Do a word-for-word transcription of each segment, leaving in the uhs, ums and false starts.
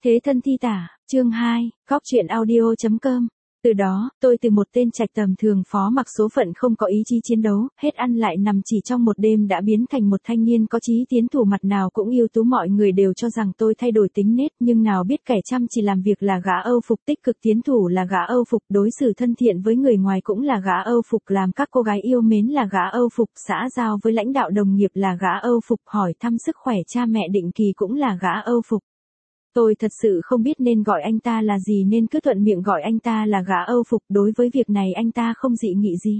Thế thân thi tả, chương hai, cóc truyện audio chấm com. Từ đó, tôi từ một tên trạch tầm thường phó mặc số phận không có ý chí chiến đấu, hết ăn lại nằm chỉ trong một đêm đã biến thành một thanh niên có chí tiến thủ mặt nào cũng ưu tú. Mọi người đều cho rằng tôi thay đổi tính nết, nhưng nào biết kẻ chăm chỉ làm việc là gã Âu phục, tích cực tiến thủ là gã Âu phục, đối xử thân thiện với người ngoài cũng là gã Âu phục, làm các cô gái yêu mến là gã Âu phục, xã giao với lãnh đạo đồng nghiệp là gã Âu phục, hỏi thăm sức khỏe cha mẹ định kỳ cũng là gã Âu phục. Tôi thật sự không biết nên gọi anh ta là gì nên cứ thuận miệng gọi anh ta là gã Âu phục, đối với việc này anh ta không dị nghị gì.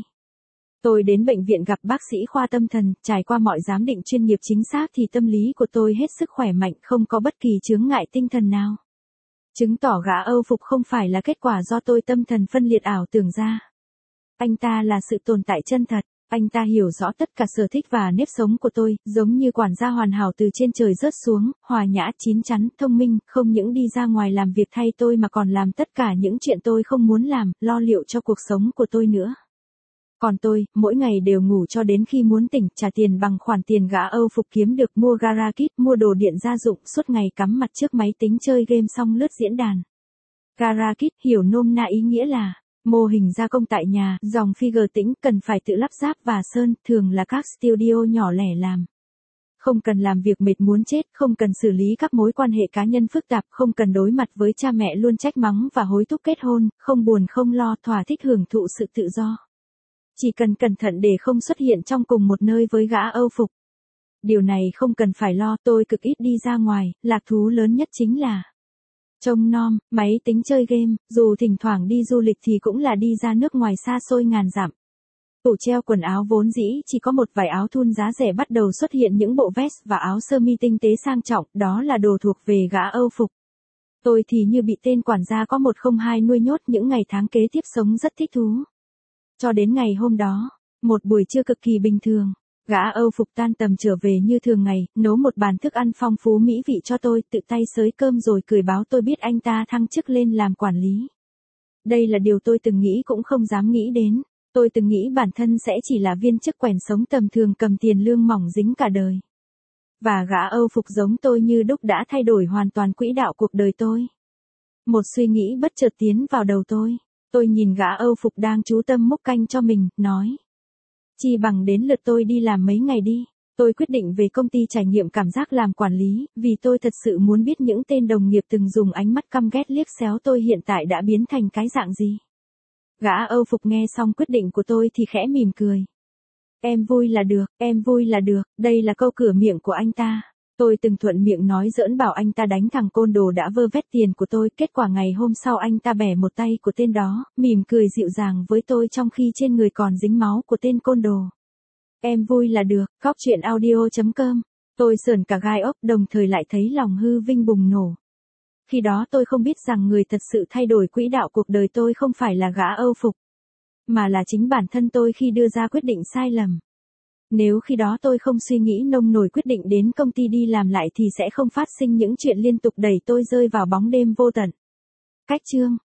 Tôi đến bệnh viện gặp bác sĩ khoa tâm thần, trải qua mọi giám định chuyên nghiệp chính xác thì tâm lý của tôi hết sức khỏe mạnh, không có bất kỳ chướng ngại tinh thần nào. Chứng tỏ gã Âu phục không phải là kết quả do tôi tâm thần phân liệt ảo tưởng ra. Anh ta là sự tồn tại chân thật. Anh ta hiểu rõ tất cả sở thích và nếp sống của tôi, giống như quản gia hoàn hảo từ trên trời rớt xuống, hòa nhã, chín chắn, thông minh, không những đi ra ngoài làm việc thay tôi mà còn làm tất cả những chuyện tôi không muốn làm, lo liệu cho cuộc sống của tôi nữa. Còn tôi, mỗi ngày đều ngủ cho đến khi muốn tỉnh, trả tiền bằng khoản tiền gã Âu phục kiếm được, mua gara kit, mua đồ điện gia dụng, suốt ngày cắm mặt trước máy tính chơi game xong lướt diễn đàn. Gara kit hiểu nôm na ý nghĩa là mô hình gia công tại nhà, dòng figure tĩnh, cần phải tự lắp ráp và sơn, thường là các studio nhỏ lẻ làm. Không cần làm việc mệt muốn chết, không cần xử lý các mối quan hệ cá nhân phức tạp, không cần đối mặt với cha mẹ luôn trách mắng và hối thúc kết hôn, không buồn không lo, thỏa thích hưởng thụ sự tự do. Chỉ cần cẩn thận để không xuất hiện trong cùng một nơi với gã Âu phục. Điều này không cần phải lo, tôi cực ít đi ra ngoài, lạc thú lớn nhất chính là trông nom, máy tính chơi game, dù thỉnh thoảng đi du lịch thì cũng là đi ra nước ngoài xa xôi ngàn dặm. Tủ treo quần áo vốn dĩ chỉ có một vài áo thun giá rẻ bắt đầu xuất hiện những bộ vest và áo sơ mi tinh tế sang trọng, đó là đồ thuộc về gã Âu phục. Tôi thì như bị tên quản gia có một không hai nuôi nhốt, những ngày tháng kế tiếp sống rất thích thú. Cho đến ngày hôm đó, một buổi trưa cực kỳ bình thường. Gã Âu phục tan tầm trở về như thường ngày, nấu một bàn thức ăn phong phú mỹ vị cho tôi, tự tay xới cơm rồi cười báo tôi biết anh ta thăng chức lên làm quản lý. Đây là điều tôi từng nghĩ cũng không dám nghĩ đến. Tôi từng nghĩ bản thân sẽ chỉ là viên chức quèn sống tầm thường cầm tiền lương mỏng dính cả đời. Và gã Âu phục giống tôi như đúc đã thay đổi hoàn toàn quỹ đạo cuộc đời tôi. Một suy nghĩ bất chợt tiến vào đầu tôi. Tôi nhìn gã Âu phục đang chú tâm múc canh cho mình, nói. Chi bằng đến lượt tôi đi làm mấy ngày đi. Tôi quyết định về công ty trải nghiệm cảm giác làm quản lý, vì tôi thật sự muốn biết những tên đồng nghiệp từng dùng ánh mắt căm ghét liếc xéo tôi hiện tại đã biến thành cái dạng gì. Gã Âu phục nghe xong quyết định của tôi thì khẽ mỉm cười. Em vui là được, em vui là được, đây là câu cửa miệng của anh ta. Tôi từng thuận miệng nói giỡn bảo anh ta đánh thằng côn đồ đã vơ vét tiền của tôi, kết quả ngày hôm sau anh ta bẻ một tay của tên đó, mỉm cười dịu dàng với tôi trong khi trên người còn dính máu của tên côn đồ. Em vui là được, cóc truyện audio chấm com. Tôi sởn cả gai ốc, đồng thời lại thấy lòng hư vinh bùng nổ. Khi đó tôi không biết rằng người thật sự thay đổi quỹ đạo cuộc đời tôi không phải là gã Âu phục, mà là chính bản thân tôi khi đưa ra quyết định sai lầm. Nếu khi đó tôi không suy nghĩ nông nổi quyết định đến công ty đi làm lại thì sẽ không phát sinh những chuyện liên tục đẩy tôi rơi vào bóng đêm vô tận. Cách chương